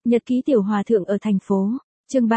Nhật ký tiểu hòa thượng ở thành phố. Chương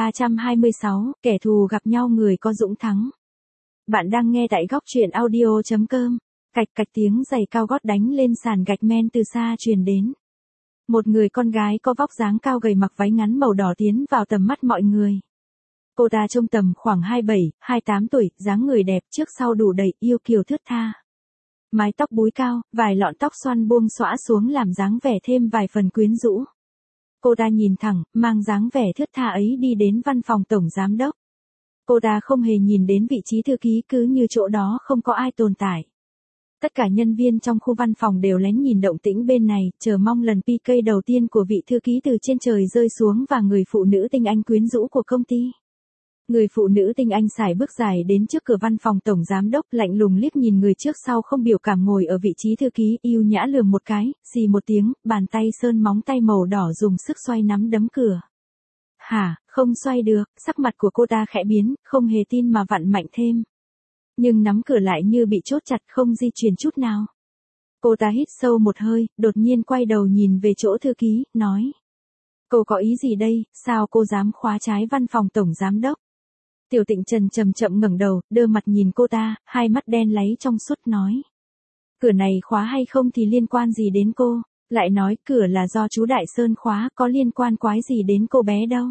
326, kẻ thù gặp nhau người có dũng thắng. Bạn đang nghe tại góc truyện audio.com. Cạch cạch tiếng giày cao gót đánh lên sàn gạch men từ xa truyền đến. Một người con gái có vóc dáng cao gầy mặc váy ngắn màu đỏ tiến vào tầm mắt mọi người. Cô ta trông tầm khoảng 27, 28 tuổi, dáng người đẹp trước sau đủ đầy, yêu kiều thướt tha. Mái tóc búi cao, vài lọn tóc xoăn buông xõa xuống làm dáng vẻ thêm vài phần quyến rũ. Cô ta nhìn thẳng, mang dáng vẻ thướt tha ấy đi đến văn phòng tổng giám đốc. Cô ta không hề nhìn đến vị trí thư ký, cứ như chỗ đó không có ai tồn tại. Tất cả nhân viên trong khu văn phòng đều lén nhìn động tĩnh bên này, chờ mong lần PK đầu tiên của vị thư ký từ trên trời rơi xuống và người phụ nữ tinh anh quyến rũ của công ty. Người phụ nữ tinh anh sải bước dài đến trước cửa văn phòng tổng giám đốc, lạnh lùng liếc nhìn người trước sau không biểu cảm ngồi ở vị trí thư ký, yêu nhã lườm một cái, xì một tiếng, bàn tay sơn móng tay màu đỏ dùng sức xoay nắm đấm cửa. Hả, không xoay được, sắc mặt của cô ta khẽ biến, không hề tin mà vặn mạnh thêm. Nhưng nắm cửa lại như bị chốt chặt, không di chuyển chút nào. Cô ta hít sâu một hơi, đột nhiên quay đầu nhìn về chỗ thư ký, nói. Cô có ý gì đây, sao cô dám khóa trái văn phòng tổng giám đốc? Tiểu Tịnh Trần chậm chậm ngẩng đầu, đơ mặt nhìn cô ta, hai mắt đen láy trong suốt nói. Cửa này khóa hay không thì liên quan gì đến cô, lại nói cửa là do chú Đại Sơn khóa, có liên quan quái gì đến cô bé đâu.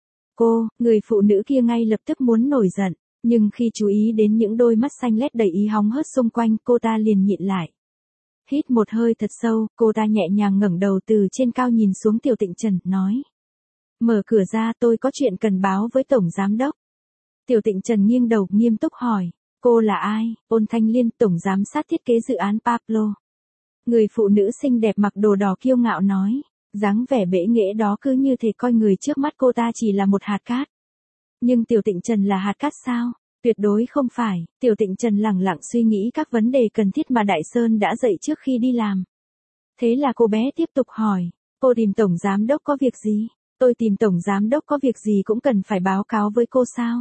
Cô, người phụ nữ kia ngay lập tức muốn nổi giận, nhưng khi chú ý đến những đôi mắt xanh lét đầy ý hóng hớt xung quanh, cô ta liền nhịn lại. Hít một hơi thật sâu, cô ta nhẹ nhàng ngẩng đầu từ trên cao nhìn xuống Tiểu Tịnh Trần, nói. Mở cửa ra, tôi có chuyện cần báo với tổng giám đốc. Tiểu Tịnh Trần nghiêng đầu, nghiêm túc hỏi, cô là ai? Ôn Thanh Liên, tổng giám sát thiết kế dự án Pablo. Người phụ nữ xinh đẹp mặc đồ đỏ kiêu ngạo nói, dáng vẻ bẽ nghễ đó cứ như thể coi người trước mắt cô ta chỉ là một hạt cát. Nhưng Tiểu Tịnh Trần là hạt cát sao? Tuyệt đối không phải. Tiểu Tịnh Trần lẳng lặng suy nghĩ các vấn đề cần thiết mà Đại Sơn đã dạy trước khi đi làm. Thế là cô bé tiếp tục hỏi, cô tìm tổng giám đốc có việc gì? Tôi tìm tổng giám đốc có việc gì cũng cần phải báo cáo với cô sao?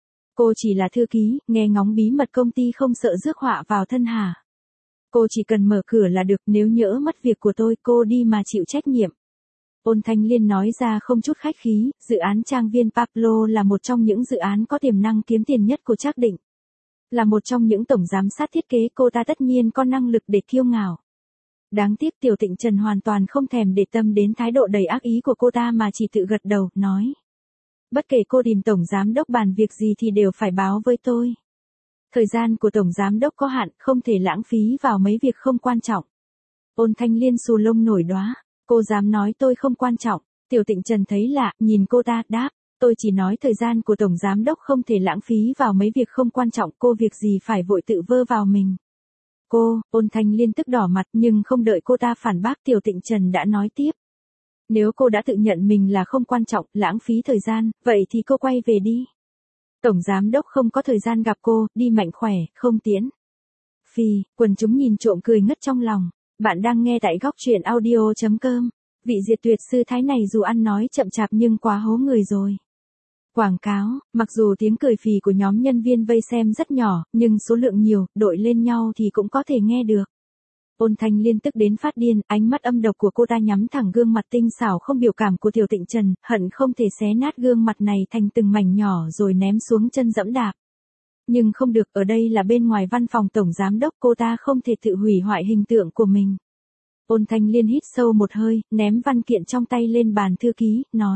Cô chỉ là thư ký, nghe ngóng bí mật công ty không sợ rước họa vào thân hả? Cô chỉ cần mở cửa là được, nếu nhỡ mất việc của tôi, cô đi mà chịu trách nhiệm. Ôn Thanh Liên nói ra không chút khách khí, dự án trang viên Pablo là một trong những dự án có tiềm năng kiếm tiền nhất của Trác Định. Là một trong những tổng giám sát thiết kế, cô ta tất nhiên có năng lực để kiêu ngạo. Đáng tiếc Tiểu Tịnh Trần hoàn toàn không thèm để tâm đến thái độ đầy ác ý của cô ta mà chỉ tự gật đầu, nói. Bất kể cô tìm tổng giám đốc bàn việc gì thì đều phải báo với tôi. Thời gian của tổng giám đốc có hạn, không thể lãng phí vào mấy việc không quan trọng. Ôn Thanh Liên xù lông nổi đóa, cô dám nói tôi không quan trọng. Tiểu Tịnh Trần thấy lạ, nhìn cô ta, đáp, tôi chỉ nói thời gian của tổng giám đốc không thể lãng phí vào mấy việc không quan trọng, cô việc gì phải vội tự vơ vào mình. Cô, Ôn Thanh Liên tức đỏ mặt, nhưng không đợi cô ta phản bác, Tiểu Tịnh Trần đã nói tiếp. Nếu cô đã tự nhận mình là không quan trọng, lãng phí thời gian, vậy thì cô quay về đi. Tổng giám đốc không có thời gian gặp cô, đi mạnh khỏe, không tiễn. Phì, quần chúng nhìn trộm cười ngất trong lòng. Bạn đang nghe tại góc truyện audio.com. Vị diệt tuyệt sư thái này dù ăn nói chậm chạp nhưng quá hố người rồi. Quảng cáo, mặc dù tiếng cười phì của nhóm nhân viên vây xem rất nhỏ, nhưng số lượng nhiều, đội lên nhau thì cũng có thể nghe được. Ôn Thanh Liên tức đến phát điên, ánh mắt âm độc của cô ta nhắm thẳng gương mặt tinh xảo không biểu cảm của Tiểu Tịnh Trần, hận không thể xé nát gương mặt này thành từng mảnh nhỏ rồi ném xuống chân dẫm đạp. Nhưng không được, ở đây là bên ngoài văn phòng tổng giám đốc, cô ta không thể tự hủy hoại hình tượng của mình. Ôn Thanh Liên hít sâu một hơi, ném văn kiện trong tay lên bàn thư ký, nói.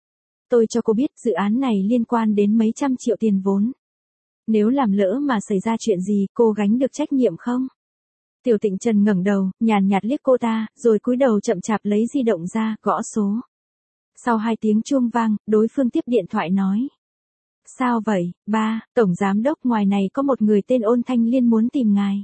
Tôi cho cô biết dự án này liên quan đến mấy trăm triệu tiền vốn. Nếu làm lỡ mà xảy ra chuyện gì, cô gánh được trách nhiệm không? Tiểu Tịnh Trần ngẩng đầu, nhàn nhạt liếc cô ta, rồi cúi đầu chậm chạp lấy di động ra, gõ số. Sau 2 tiếng chuông vang, đối phương tiếp điện thoại nói. Sao vậy, ba, tổng giám đốc ngoài này có một người tên Ôn Thanh Liên muốn tìm ngài.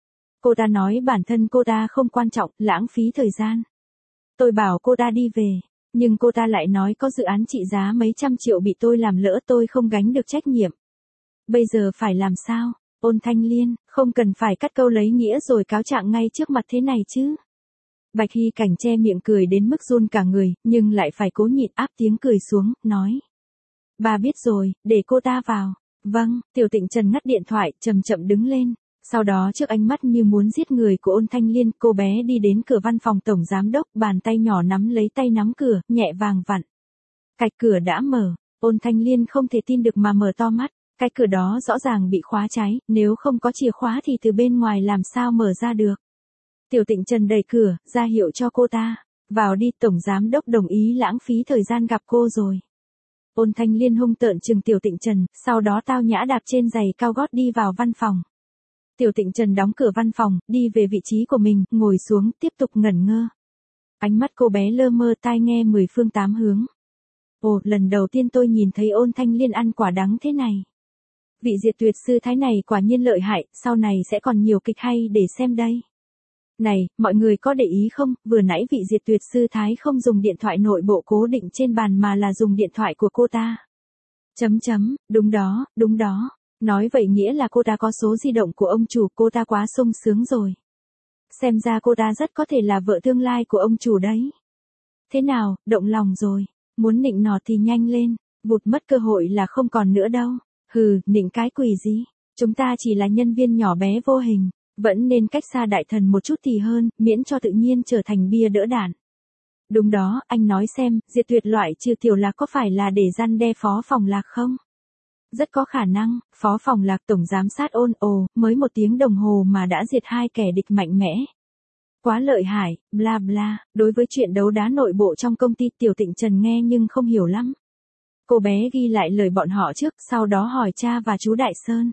Cô ta nói bản thân cô ta không quan trọng, lãng phí thời gian. Tôi bảo cô ta đi về, nhưng cô ta lại nói có dự án trị giá mấy trăm triệu bị tôi làm lỡ, tôi không gánh được trách nhiệm. Bây giờ phải làm sao? Ôn Thanh Liên, không cần phải cắt câu lấy nghĩa rồi cáo trạng ngay trước mặt thế này chứ. Bạch Hy Cảnh che miệng cười đến mức run cả người, nhưng lại phải cố nhịn áp tiếng cười xuống, nói. Bà biết rồi, để cô ta vào. Vâng, Tiểu Tịnh Trần ngắt điện thoại, chậm chậm đứng lên. Sau đó trước ánh mắt như muốn giết người của Ôn Thanh Liên, cô bé đi đến cửa văn phòng tổng giám đốc, bàn tay nhỏ nắm lấy tay nắm cửa, nhẹ vàng vặn. Cạch cửa đã mở, Ôn Thanh Liên không thể tin được mà mở to mắt, cái cửa đó rõ ràng bị khóa cháy, nếu không có chìa khóa thì từ bên ngoài làm sao mở ra được. Tiểu Tịnh Trần đẩy cửa, ra hiệu cho cô ta. Vào đi, tổng giám đốc đồng ý lãng phí thời gian gặp cô rồi. Ôn Thanh Liên hung tợn trừng Tiểu Tịnh Trần, sau đó tao nhã đạp trên giày cao gót đi vào văn phòng. Tiểu Tịnh Trần đóng cửa văn phòng, đi về vị trí của mình, ngồi xuống, tiếp tục ngẩn ngơ. Ánh mắt cô bé lơ mơ, tai nghe 10 phương 8 hướng. Ồ, lần đầu tiên tôi nhìn thấy Ôn Thanh Liên ăn quả đắng thế này. Vị diệt tuyệt sư thái này quả nhiên lợi hại, sau này sẽ còn nhiều kịch hay để xem đây. Này, mọi người có để ý không, vừa nãy vị diệt tuyệt sư thái không dùng điện thoại nội bộ cố định trên bàn mà là dùng điện thoại của cô ta. Đúng đó. Nói vậy nghĩa là cô ta có số di động của ông chủ, cô ta quá sung sướng rồi. Xem ra cô ta rất có thể là vợ tương lai của ông chủ đấy. Thế nào, động lòng rồi, muốn nịnh nọt thì nhanh lên, vụt mất cơ hội là không còn nữa đâu. Hừ, nịnh cái quỷ gì, chúng ta chỉ là nhân viên nhỏ bé vô hình, vẫn nên cách xa đại thần một chút thì hơn, miễn cho tự nhiên trở thành bia đỡ đạn. Đúng đó, anh nói xem, diệt tuyệt loại trừ Tiểu Lạc có phải là để răn đe phó phòng Lạc không? Rất có khả năng, phó phòng Lạc tổng giám sát Ôn, mới 1 tiếng đồng hồ mà đã diệt 2 kẻ địch mạnh mẽ. Quá lợi hại, bla bla, đối với chuyện đấu đá nội bộ trong công ty Tiểu Tịnh Trần nghe nhưng không hiểu lắm. Cô bé ghi lại lời bọn họ trước, sau đó hỏi cha và chú Đại Sơn.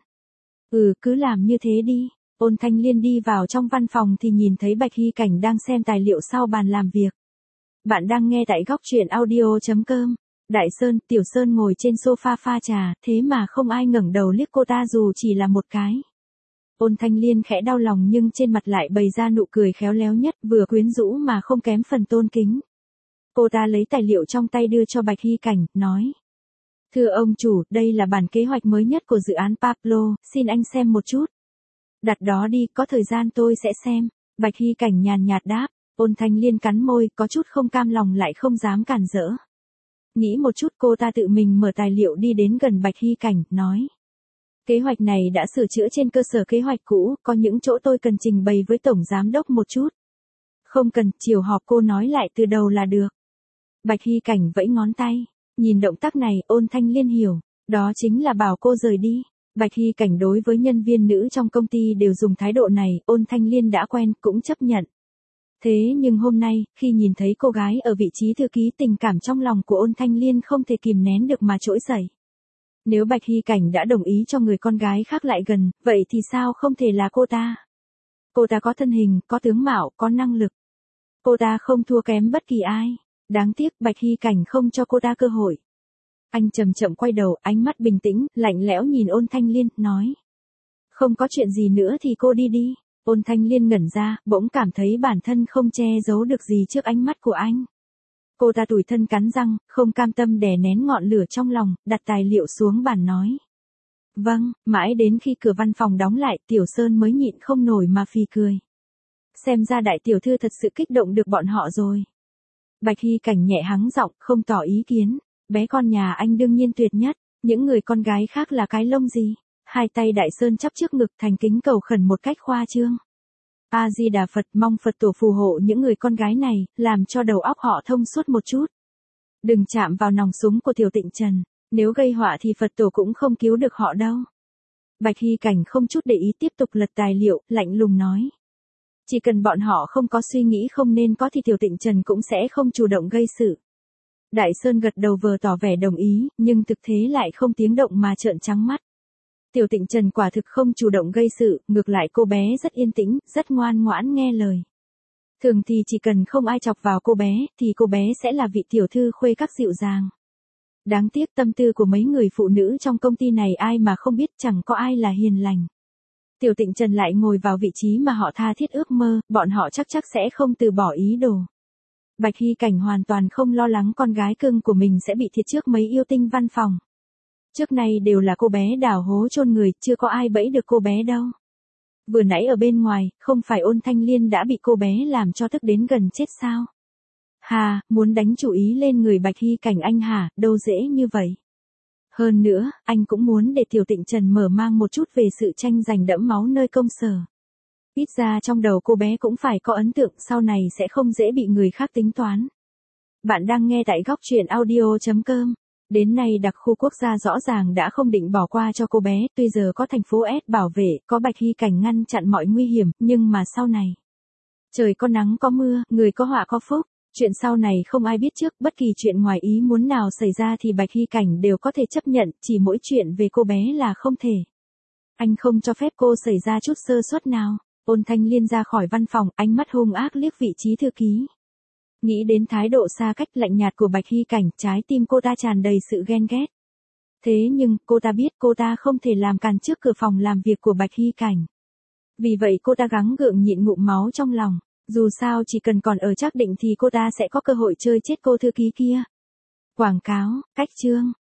Cứ làm như thế đi. Ôn Thanh Liên đi vào trong văn phòng thì nhìn thấy Bạch Hy Cảnh đang xem tài liệu sau bàn làm việc. Bạn đang nghe tại góc truyện audio.com. Đại Sơn, Tiểu Sơn ngồi trên sofa pha trà, thế mà không ai ngẩng đầu liếc cô ta dù chỉ là một cái. Ôn Thanh Liên khẽ đau lòng nhưng trên mặt lại bày ra nụ cười khéo léo nhất, vừa quyến rũ mà không kém phần tôn kính. Cô ta lấy tài liệu trong tay đưa cho Bạch Hy Cảnh, nói. Thưa ông chủ, đây là bản kế hoạch mới nhất của dự án Pablo, xin anh xem một chút. Đặt đó đi, có thời gian tôi sẽ xem. Bạch Hy Cảnh nhàn nhạt đáp. Ôn Thanh Liên cắn môi, có chút không cam lòng lại không dám cản rỡ. Nghĩ một chút, cô ta tự mình mở tài liệu đi đến gần Bạch Hy Cảnh, nói. Kế hoạch này đã sửa chữa trên cơ sở kế hoạch cũ, có những chỗ tôi cần trình bày với Tổng Giám đốc một chút. Không cần, chiều họp cô nói lại từ đầu là được. Bạch Hy Cảnh vẫy ngón tay. Nhìn động tác này, Ôn Thanh Liên hiểu, đó chính là bảo cô rời đi. Bạch Hy Cảnh đối với nhân viên nữ trong công ty đều dùng thái độ này, Ôn Thanh Liên đã quen, cũng chấp nhận. Thế nhưng hôm nay, khi nhìn thấy cô gái ở vị trí thư ký, tình cảm trong lòng của Ôn Thanh Liên không thể kìm nén được mà trỗi dậy. Nếu Bạch Hy Cảnh đã đồng ý cho người con gái khác lại gần, vậy thì sao không thể là cô ta? Cô ta có thân hình, có tướng mạo, có năng lực. Cô ta không thua kém bất kỳ ai. Đáng tiếc Bạch Hy Cảnh không cho cô ta cơ hội. Anh chậm chậm quay đầu, ánh mắt bình tĩnh, lạnh lẽo nhìn Ôn Thanh Liên, nói. Không có chuyện gì nữa thì cô đi đi. Ôn Thanh Liên ngẩn ra, bỗng cảm thấy bản thân không che giấu được gì trước ánh mắt của anh. Cô ta tủi thân cắn răng, không cam tâm đè nén ngọn lửa trong lòng, đặt tài liệu xuống bàn nói. Vâng, mãi đến khi cửa văn phòng đóng lại, Tiểu Sơn mới nhịn không nổi mà phì cười. Xem ra đại tiểu thư thật sự kích động được bọn họ rồi. Bạch Hy Cảnh nhẹ hắng giọng, không tỏ ý kiến. Bé con nhà anh đương nhiên tuyệt nhất, những người con gái khác là cái lông gì. Hai tay Đại Sơn chắp trước ngực thành kính cầu khẩn một cách khoa trương. A-di-đà Phật, mong Phật tổ phù hộ những người con gái này, làm cho đầu óc họ thông suốt một chút. Đừng chạm vào nòng súng của Tiểu Tịnh Trần, nếu gây họa thì Phật tổ cũng không cứu được họ đâu. Bạch Hy Cảnh không chút để ý tiếp tục lật tài liệu, lạnh lùng nói. Chỉ cần bọn họ không có suy nghĩ không nên có thì Tiểu Tịnh Trần cũng sẽ không chủ động gây sự. Đại Sơn gật đầu vờ tỏ vẻ đồng ý, nhưng thực thế lại không tiếng động mà trợn trắng mắt. Tiểu Tịnh Trần quả thực không chủ động gây sự, ngược lại cô bé rất yên tĩnh, rất ngoan ngoãn nghe lời. Thường thì chỉ cần không ai chọc vào cô bé, thì cô bé sẽ là vị tiểu thư khuê các dịu dàng. Đáng tiếc tâm tư của mấy người phụ nữ trong công ty này ai mà không biết, chẳng có ai là hiền lành. Tiểu Tịnh Trần lại ngồi vào vị trí mà họ tha thiết ước mơ, bọn họ chắc sẽ không từ bỏ ý đồ. Bạch Hy Cảnh hoàn toàn không lo lắng con gái cưng của mình sẽ bị thiệt trước mấy yêu tinh văn phòng. Trước nay đều là cô bé đào hố chôn người, chưa có ai bẫy được cô bé đâu. Vừa nãy ở bên ngoài, không phải Ôn Thanh Liên đã bị cô bé làm cho tức đến gần chết sao? Hà, muốn đánh chủ ý lên người Bạch Hy Cảnh anh hả, đâu dễ như vậy. Hơn nữa, anh cũng muốn để Tiểu Tịnh Trần mở mang một chút về sự tranh giành đẫm máu nơi công sở. Ít ra trong đầu cô bé cũng phải có ấn tượng, sau này sẽ không dễ bị người khác tính toán. Bạn đang nghe tại góc truyện audio.com. Đến nay đặc khu quốc gia rõ ràng đã không định bỏ qua cho cô bé, tuy giờ có thành phố S bảo vệ, có Bạch Hy Cảnh ngăn chặn mọi nguy hiểm, nhưng mà sau này. Trời có nắng có mưa, người có họa có phúc. Chuyện sau này không ai biết trước, bất kỳ chuyện ngoài ý muốn nào xảy ra thì Bạch Hy Cảnh đều có thể chấp nhận, chỉ mỗi chuyện về cô bé là không thể. Anh không cho phép cô xảy ra chút sơ suất nào. Ôn Thanh Liên ra khỏi văn phòng, ánh mắt hung ác liếc vị trí thư ký. Nghĩ đến thái độ xa cách lạnh nhạt của Bạch Hy Cảnh, trái tim cô ta tràn đầy sự ghen ghét. Thế nhưng, cô ta biết cô ta không thể làm càn trước cửa phòng làm việc của Bạch Hy Cảnh. Vì vậy cô ta gắng gượng nhịn ngụm máu trong lòng. Dù sao chỉ cần còn ở Trác Định thì cô ta sẽ có cơ hội chơi chết cô thư ký kia. Quảng cáo, cách chương.